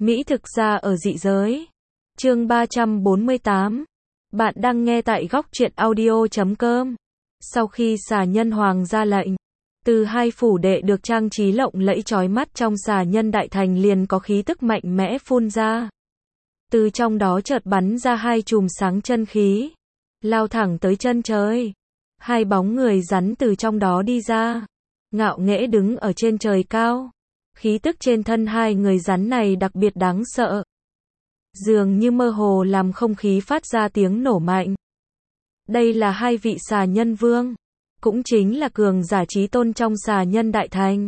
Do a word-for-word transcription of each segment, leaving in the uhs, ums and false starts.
Mỹ thực ra ở dị giới. Chương ba trăm bốn mươi tám. Bạn đang nghe tại góc truyện audio chấm com. Sau khi xà nhân hoàng ra lệnh, từ hai phủ đệ được trang trí lộng lẫy chói mắt trong xà nhân đại thành liền có khí tức mạnh mẽ phun ra. Từ trong đó chợt bắn ra hai chùm sáng chân khí, lao thẳng tới chân trời. Hai bóng người rắn từ trong đó đi ra, ngạo nghễ đứng ở trên trời cao. Khí tức trên thân hai người rắn này đặc biệt đáng sợ, dường như mơ hồ làm không khí phát ra tiếng nổ mạnh. Đây là hai vị xà nhân vương, cũng chính là cường giả chí tôn trong xà nhân đại thành.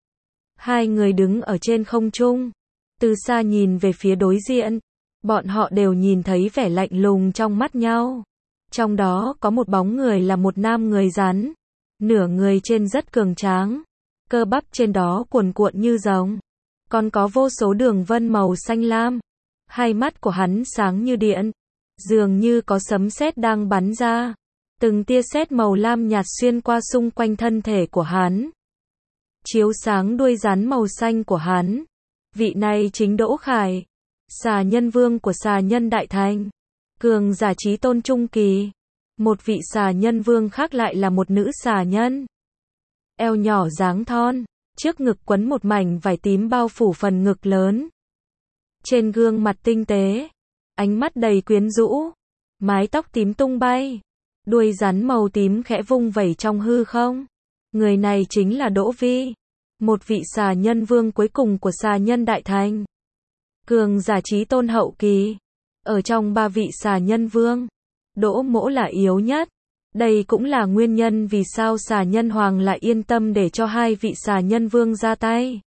Hai người đứng ở trên không trung, từ xa nhìn về phía đối diện, bọn họ đều nhìn thấy vẻ lạnh lùng trong mắt nhau. Trong đó có một bóng người là một nam người rắn, nửa người trên rất cường tráng, cơ bắp trên đó cuồn cuộn như rồng, còn có vô số đường vân màu xanh lam. Hai mắt của hắn sáng như điện, dường như có sấm sét đang bắn ra. Từng tia sét màu lam nhạt xuyên qua xung quanh thân thể của hắn, chiếu sáng đuôi rắn màu xanh của hắn. Vị này chính Đỗ Khải, xà nhân vương của xà nhân đại thành, cường giả chí tôn trung kỳ. Một vị xà nhân vương khác lại là một nữ xà nhân, eo nhỏ dáng thon, trước ngực quấn một mảnh vải tím bao phủ phần ngực lớn. Trên gương mặt tinh tế, ánh mắt đầy quyến rũ, mái tóc tím tung bay, đuôi rắn màu tím khẽ vung vẩy trong hư không. Người này chính là Đỗ Vi, một vị xà nhân vương cuối cùng của xà nhân đại thành, cường giả chí tôn hậu kỳ. Ở trong ba vị xà nhân vương, Đỗ Mỗ là yếu nhất. Đây cũng là nguyên nhân vì sao xà nhân hoàng lại yên tâm để cho hai vị xà nhân vương ra tay.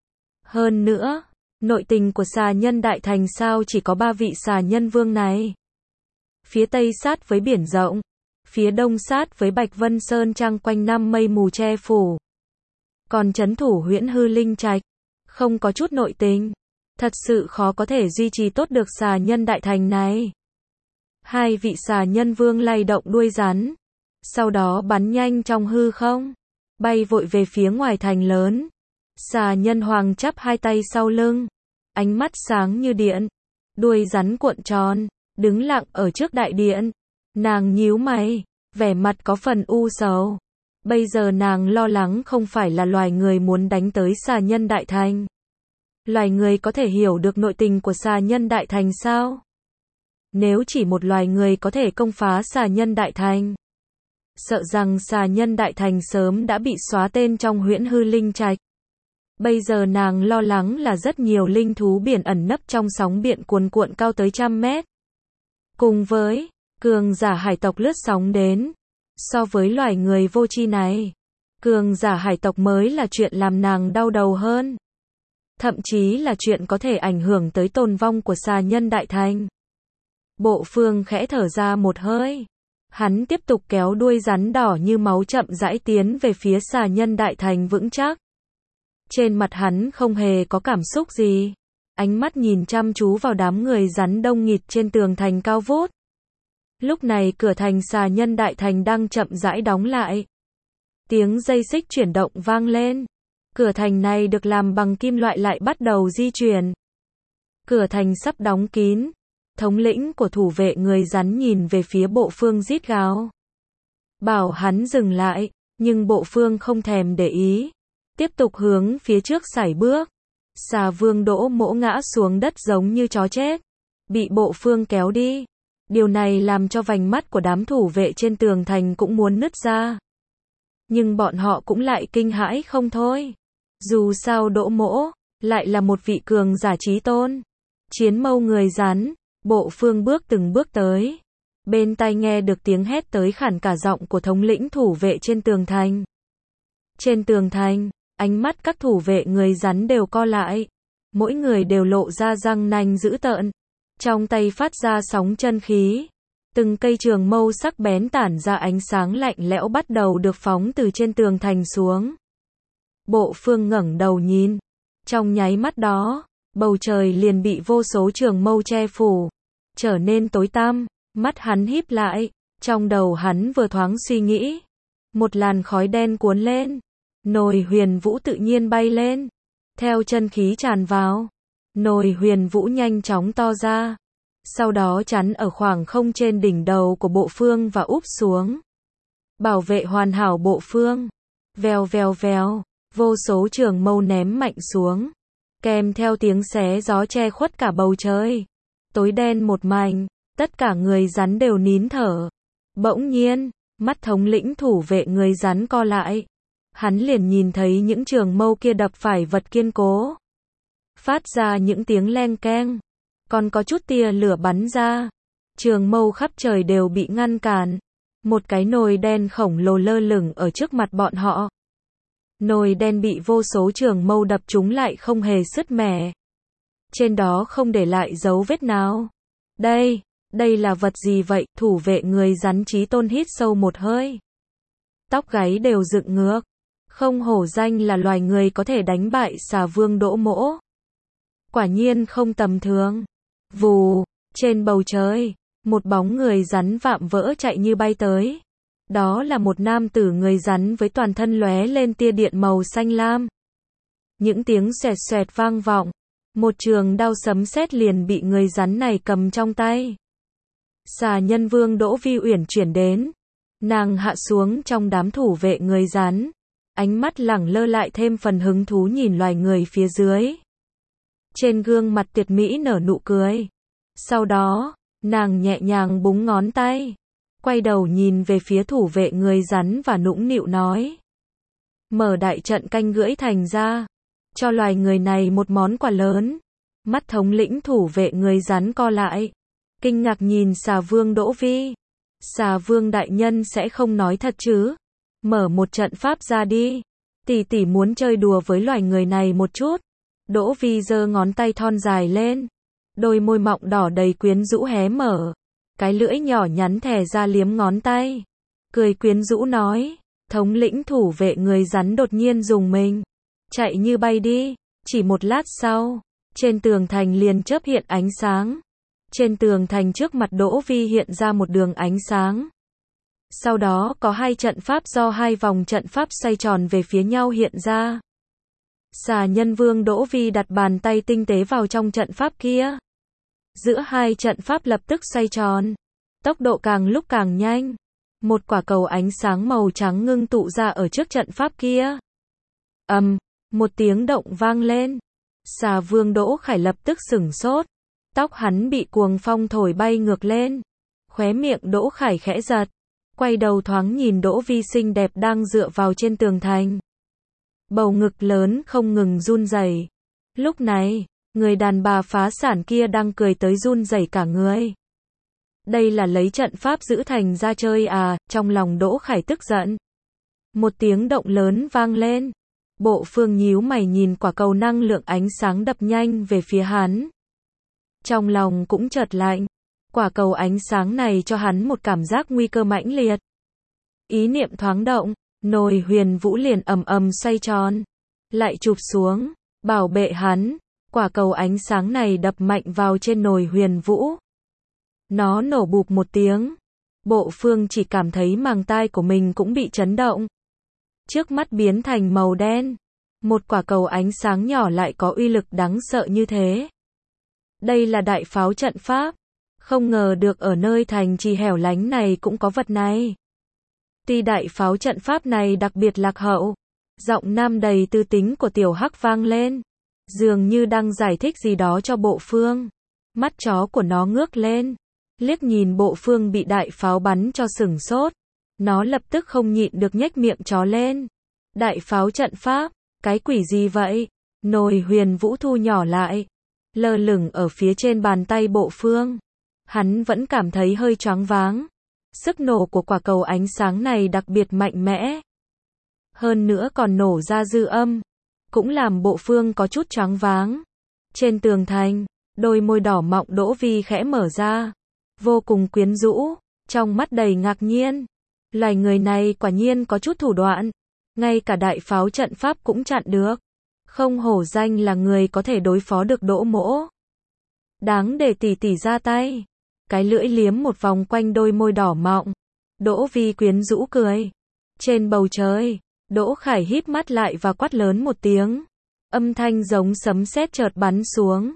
Hơn nữa, nội tình của xà nhân đại thành sao chỉ có ba vị xà nhân vương này. Phía tây sát với biển rộng, phía đông sát với Bạch Vân Sơn trang quanh năm mây mù che phủ. Còn trấn thủ Huyễn Hư Linh Trạch, không có chút nội tình, thật sự khó có thể duy trì tốt được xà nhân đại thành này. Hai vị xà nhân vương lay động đuôi rắn, sau đó bắn nhanh trong hư không, bay vội về phía ngoài thành lớn. Xà nhân hoàng chắp hai tay sau lưng, ánh mắt sáng như điện, đuôi rắn cuộn tròn, đứng lặng ở trước đại điện. Nàng nhíu mày, vẻ mặt có phần u sầu. Bây giờ nàng lo lắng không phải là loài người muốn đánh tới xà nhân đại thành. Loài người có thể hiểu được nội tình của xà nhân đại thành sao? Nếu chỉ một loài người có thể công phá xà nhân đại thành, sợ rằng xà nhân đại thành sớm đã bị xóa tên trong Huyễn Hư Linh Trạch. Bây giờ nàng lo lắng là rất nhiều linh thú biển ẩn nấp trong sóng biển cuồn cuộn cao tới trăm mét. Cùng với cường giả hải tộc lướt sóng đến, so với loài người vô tri này, cường giả hải tộc mới là chuyện làm nàng đau đầu hơn. Thậm chí là chuyện có thể ảnh hưởng tới tồn vong của xà nhân đại thành. Bộ Phương khẽ thở ra một hơi. Hắn tiếp tục kéo đuôi rắn đỏ như máu chậm rãi tiến về phía xà nhân đại thành vững chắc. Trên mặt hắn không hề có cảm xúc gì, ánh mắt nhìn chăm chú vào đám người rắn đông nghịt trên tường thành cao vút. Lúc này cửa thành xà nhân đại thành đang chậm rãi đóng lại. Tiếng dây xích chuyển động vang lên. Cửa thành này được làm bằng kim loại lại bắt đầu di chuyển. Cửa thành sắp đóng kín. Thống lĩnh của thủ vệ người rắn nhìn về phía Bộ Phương rít gào, bảo hắn dừng lại, nhưng Bộ Phương không thèm để ý, tiếp tục hướng phía trước sải bước. Xà vương Đỗ Mỗ ngã xuống đất giống như chó chết, bị Bộ Phương kéo đi. Điều này làm cho vành mắt của đám thủ vệ trên tường thành cũng muốn nứt ra. Nhưng bọn họ cũng lại kinh hãi không thôi. Dù sao Đỗ Mỗ lại là một vị cường giả chí tôn, chiến mâu người rắn. Bộ Phương bước từng bước tới, bên tai nghe được tiếng hét tới khản cả giọng của thống lĩnh thủ vệ trên tường thành. Trên tường thành, ánh mắt các thủ vệ người rắn đều co lại, mỗi người đều lộ ra răng nanh dữ tợn, trong tay phát ra sóng chân khí. Từng cây trường mâu sắc bén tản ra ánh sáng lạnh lẽo bắt đầu được phóng từ trên tường thành xuống. Bộ Phương ngẩng đầu nhìn, trong nháy mắt đó, bầu trời liền bị vô số trường mâu che phủ, trở nên tối tăm. Mắt hắn híp lại, trong đầu hắn vừa thoáng suy nghĩ, một làn khói đen cuốn lên, nồi huyền vũ tự nhiên bay lên, theo chân khí tràn vào, Nồi huyền vũ nhanh chóng to ra. Sau đó chắn ở khoảng không trên đỉnh đầu của Bộ Phương và úp xuống. Bảo vệ hoàn hảo Bộ Phương. Vèo vèo vèo, vô số trường mâu ném mạnh xuống. Kèm theo tiếng xé gió che khuất cả bầu trời. Tối đen một mảnh, tất cả người rắn đều nín thở. Bỗng nhiên, mắt thống lĩnh thủ vệ người rắn co lại. Hắn liền nhìn thấy những trường mâu kia đập phải vật kiên cố. Phát ra những tiếng leng keng. Còn có chút tia lửa bắn ra. Trường mâu khắp trời đều bị ngăn cản. Một cái nồi đen khổng lồ lơ lửng ở trước mặt bọn họ. Nồi đen bị vô số trường mâu đập trúng lại không hề sứt mẻ. Trên đó không để lại dấu vết nào. Đây, đây là vật gì vậy? Thủ vệ người rắn Chí Tôn hít sâu một hơi. Tóc gáy đều dựng ngược. Không hổ danh là loài người có thể đánh bại xà vương Đỗ Mỗ. Quả nhiên không tầm thường. Vù, trên bầu trời, một bóng người rắn vạm vỡ chạy như bay tới. Đó là một nam tử người rắn với toàn thân lóe lên tia điện màu xanh lam. Những tiếng xoẹt xoẹt vang vọng. Một trường đao sấm sét liền bị người rắn này cầm trong tay. Xà nhân vương Đỗ Vi Uyển chuyển đến. Nàng hạ xuống trong đám thủ vệ người rắn. Ánh mắt lẳng lơ lại thêm phần hứng thú nhìn loài người phía dưới. Trên gương mặt tuyệt mỹ nở nụ cười. Sau đó, nàng nhẹ nhàng búng ngón tay. Quay đầu nhìn về phía thủ vệ người rắn và nũng nịu nói. Mở đại trận canh gưỡi thành ra. Cho loài người này một món quà lớn. Mắt thống lĩnh thủ vệ người rắn co lại. Kinh ngạc nhìn xà vương Đỗ Vi. Xà vương đại nhân sẽ không nói thật chứ. Mở một trận pháp ra đi. Tỷ tỷ muốn chơi đùa với loài người này một chút. Đỗ Vi giơ ngón tay thon dài lên. Đôi môi mọng đỏ đầy quyến rũ hé mở. Cái lưỡi nhỏ nhắn thè ra liếm ngón tay. Cười quyến rũ nói. Thống lĩnh thủ vệ người rắn đột nhiên rùng mình. Chạy như bay đi. Chỉ một lát sau, trên tường thành liền chớp hiện ánh sáng. Trên tường thành trước mặt Đỗ Vi hiện ra một đường ánh sáng. Sau đó có hai trận pháp do hai vòng trận pháp xoay tròn về phía nhau hiện ra. Xà nhân vương Đỗ Vi đặt bàn tay tinh tế vào trong trận pháp kia. Giữa hai trận pháp lập tức xoay tròn. Tốc độ càng lúc càng nhanh. Một quả cầu ánh sáng màu trắng ngưng tụ ra ở trước trận pháp kia. Ầm, um, một tiếng động vang lên. Xà vương Đỗ Khải lập tức sửng sốt. Tóc hắn bị cuồng phong thổi bay ngược lên. Khóe miệng Đỗ Khải khẽ giật. Quay đầu thoáng nhìn Đỗ Vi xinh đẹp đang dựa vào trên tường thành. Bầu ngực lớn không ngừng run rẩy. Lúc này, người đàn bà phá sản kia đang cười tới run rẩy cả người. Đây là lấy trận pháp giữ thành ra chơi à? Trong lòng Đỗ Khải tức giận. Một tiếng động lớn vang lên. Bộ Phương nhíu mày nhìn quả cầu năng lượng ánh sáng đập nhanh về phía hắn. Trong lòng cũng chợt lạnh. Quả cầu ánh sáng này cho hắn một cảm giác nguy cơ mãnh liệt. Ý niệm thoáng động, nồi huyền vũ liền ầm ầm xoay tròn. Lại chụp xuống, bảo vệ hắn. Quả cầu ánh sáng này đập mạnh vào trên nồi huyền vũ. Nó nổ bụp một tiếng. Bộ Phương chỉ cảm thấy màng tai của mình cũng bị chấn động. Trước mắt biến thành màu đen. Một quả cầu ánh sáng nhỏ lại có uy lực đáng sợ như thế. Đây là đại pháo trận pháp. Không ngờ được ở nơi thành trì hẻo lánh này cũng có vật này. Tuy đại pháo trận pháp này đặc biệt lạc hậu. Giọng nam đầy tư tính của Tiểu Hắc vang lên. Dường như đang giải thích gì đó cho Bộ Phương. Mắt chó của nó ngước lên. Liếc nhìn Bộ Phương bị đại pháo bắn cho sửng sốt. Nó lập tức không nhịn được nhếch miệng chó lên. Đại pháo trận pháp, cái quỷ gì vậy? Nồi huyền vũ thu nhỏ lại. Lơ lửng ở phía trên bàn tay Bộ Phương. Hắn vẫn cảm thấy hơi choáng váng. Sức nổ của quả cầu ánh sáng này đặc biệt mạnh mẽ. Hơn nữa còn nổ ra dư âm. Cũng làm Bộ Phương có chút choáng váng. Trên tường thành, đôi môi đỏ mọng Đỗ Vi khẽ mở ra. Vô cùng quyến rũ, trong mắt đầy ngạc nhiên. Loài người này quả nhiên có chút thủ đoạn. Ngay cả đại pháo trận pháp cũng chặn được. Không hổ danh là người có thể đối phó được Đỗ Mỗ. Đáng để tỷ tỷ ra tay. Cái lưỡi liếm một vòng quanh đôi môi đỏ mọng. Đỗ Vi quyến rũ cười. Trên bầu trời, Đỗ Khải híp mắt lại và quát lớn một tiếng. Âm thanh giống sấm sét chợt bắn xuống.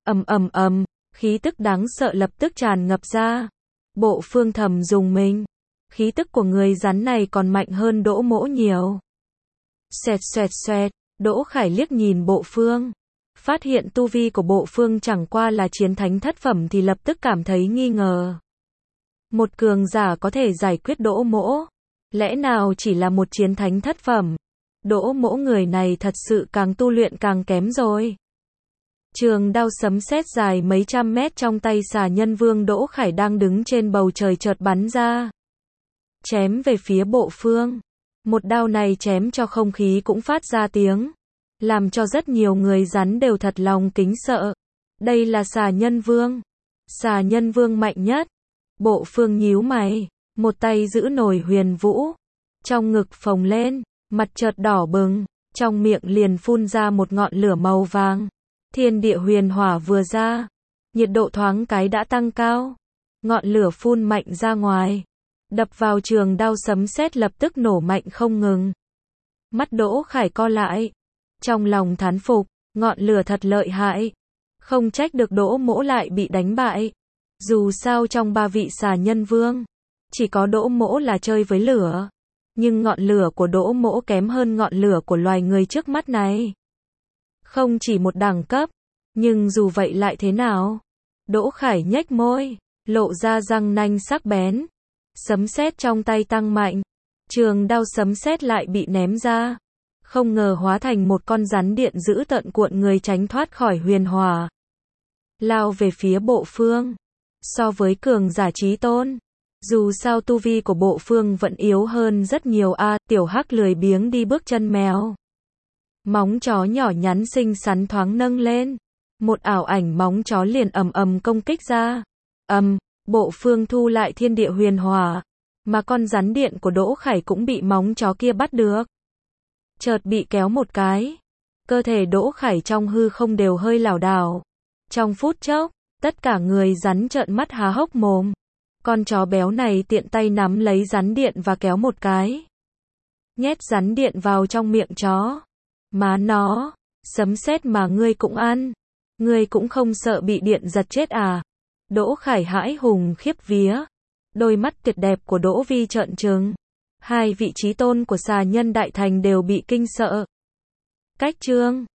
Ầm ầm ầm, khí tức đáng sợ lập tức tràn ngập ra. Bộ Phương thầm dùng mình. Khí tức của người rắn này còn mạnh hơn Đỗ Mỗ nhiều. Xoẹt xoẹt xoẹt, Đỗ Khải liếc nhìn Bộ Phương. Phát hiện tu vi của Bộ Phương chẳng qua là chiến thánh thất phẩm thì lập tức cảm thấy nghi ngờ. Một cường giả có thể giải quyết Đỗ Mỗ. Lẽ nào chỉ là một chiến thánh thất phẩm? Đỗ Mỗ người này thật sự càng tu luyện càng kém rồi. Trường đao sấm sét dài mấy trăm mét trong tay Xà Nhân Vương Đỗ Khải đang đứng trên bầu trời chợt bắn ra. Chém về phía Bộ Phương. Một đao này chém cho không khí cũng phát ra tiếng. Làm cho rất nhiều người rắn đều thật lòng kính sợ. Đây là Xà Nhân Vương. Xà Nhân Vương mạnh nhất. Bộ Phương nhíu mày. Một tay giữ nổi huyền vũ. Trong ngực phồng lên. Mặt chợt đỏ bừng. Trong miệng liền phun ra một ngọn lửa màu vàng. Thiên địa huyền hỏa vừa ra. Nhiệt độ thoáng cái đã tăng cao. Ngọn lửa phun mạnh ra ngoài. Đập vào trường đao sấm sét lập tức nổ mạnh không ngừng. Mắt Đỗ Khải co lại. Trong lòng thán phục, ngọn lửa thật lợi hại. Không trách được Đỗ Mỗ lại bị đánh bại. Dù sao trong ba vị Xà Nhân Vương, chỉ có Đỗ Mỗ là chơi với lửa. Nhưng ngọn lửa của Đỗ Mỗ kém hơn ngọn lửa của loài người trước mắt này. Không chỉ một đẳng cấp, nhưng dù vậy lại thế nào? Đỗ Khải nhếch môi, lộ ra răng nanh sắc bén. Sấm sét trong tay tăng mạnh, trường đao sấm sét lại bị ném ra. Không ngờ hóa thành một con rắn điện dữ tợn cuộn người tránh thoát khỏi huyền hỏa. Lao về phía Bộ Phương. So với cường giả chí tôn, dù sao tu vi của Bộ Phương vẫn yếu hơn rất nhiều a. À, tiểu hắc lười biếng đi bước chân mèo. Móng chó nhỏ nhắn xinh xắn thoáng nâng lên. Một ảo ảnh móng chó liền ầm ầm công kích ra. Ầm, Bộ Phương thu lại thiên địa huyền hỏa. Mà con rắn điện của Đỗ Khải cũng bị móng chó kia bắt được. Chợt bị kéo một cái. Cơ thể Đỗ Khải trong hư không đều hơi lảo đảo. Trong phút chốc, tất cả người rắn trợn mắt há hốc mồm. Con chó béo này tiện tay nắm lấy rắn điện và kéo một cái. Nhét rắn điện vào trong miệng chó. Má nó, sấm sét mà ngươi cũng ăn. Ngươi cũng không sợ bị điện giật chết à? Đỗ Khải hãi hùng khiếp vía. Đôi mắt tuyệt đẹp của Đỗ Vi trợn trừng. Hai vị chí tôn của Xà Nhân Đại Thành đều bị kinh sợ. Cách chương